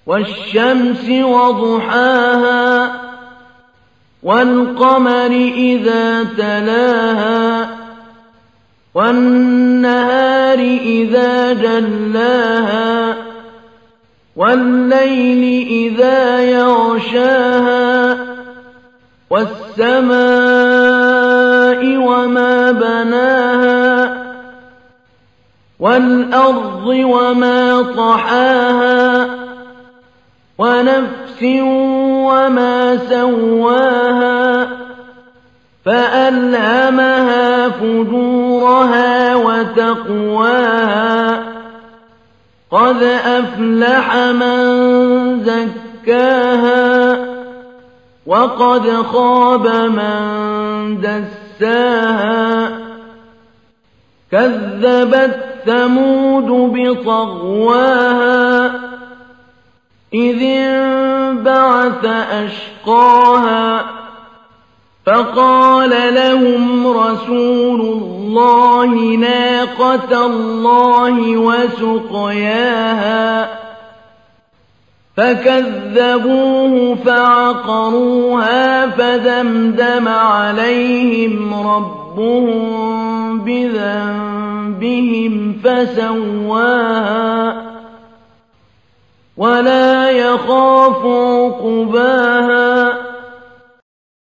والشمس وضحاها والقمر إذا تلاها والنهار إذا جلاها والليل إذا يغشاها والسماء وما بناها والأرض وما طحاها ونفس وما سواها فألهمها فجورها وتقواها قد أفلح من زكاها وقد خاب من دساها كذبت ثمود بطغواها إذ انبعث أشقاها فقال لهم رسول الله ناقة الله وسقياها فكذبوه فعقروها فدمدم عليهم ربهم بذنبهم فسواها ولا يخاف عقباها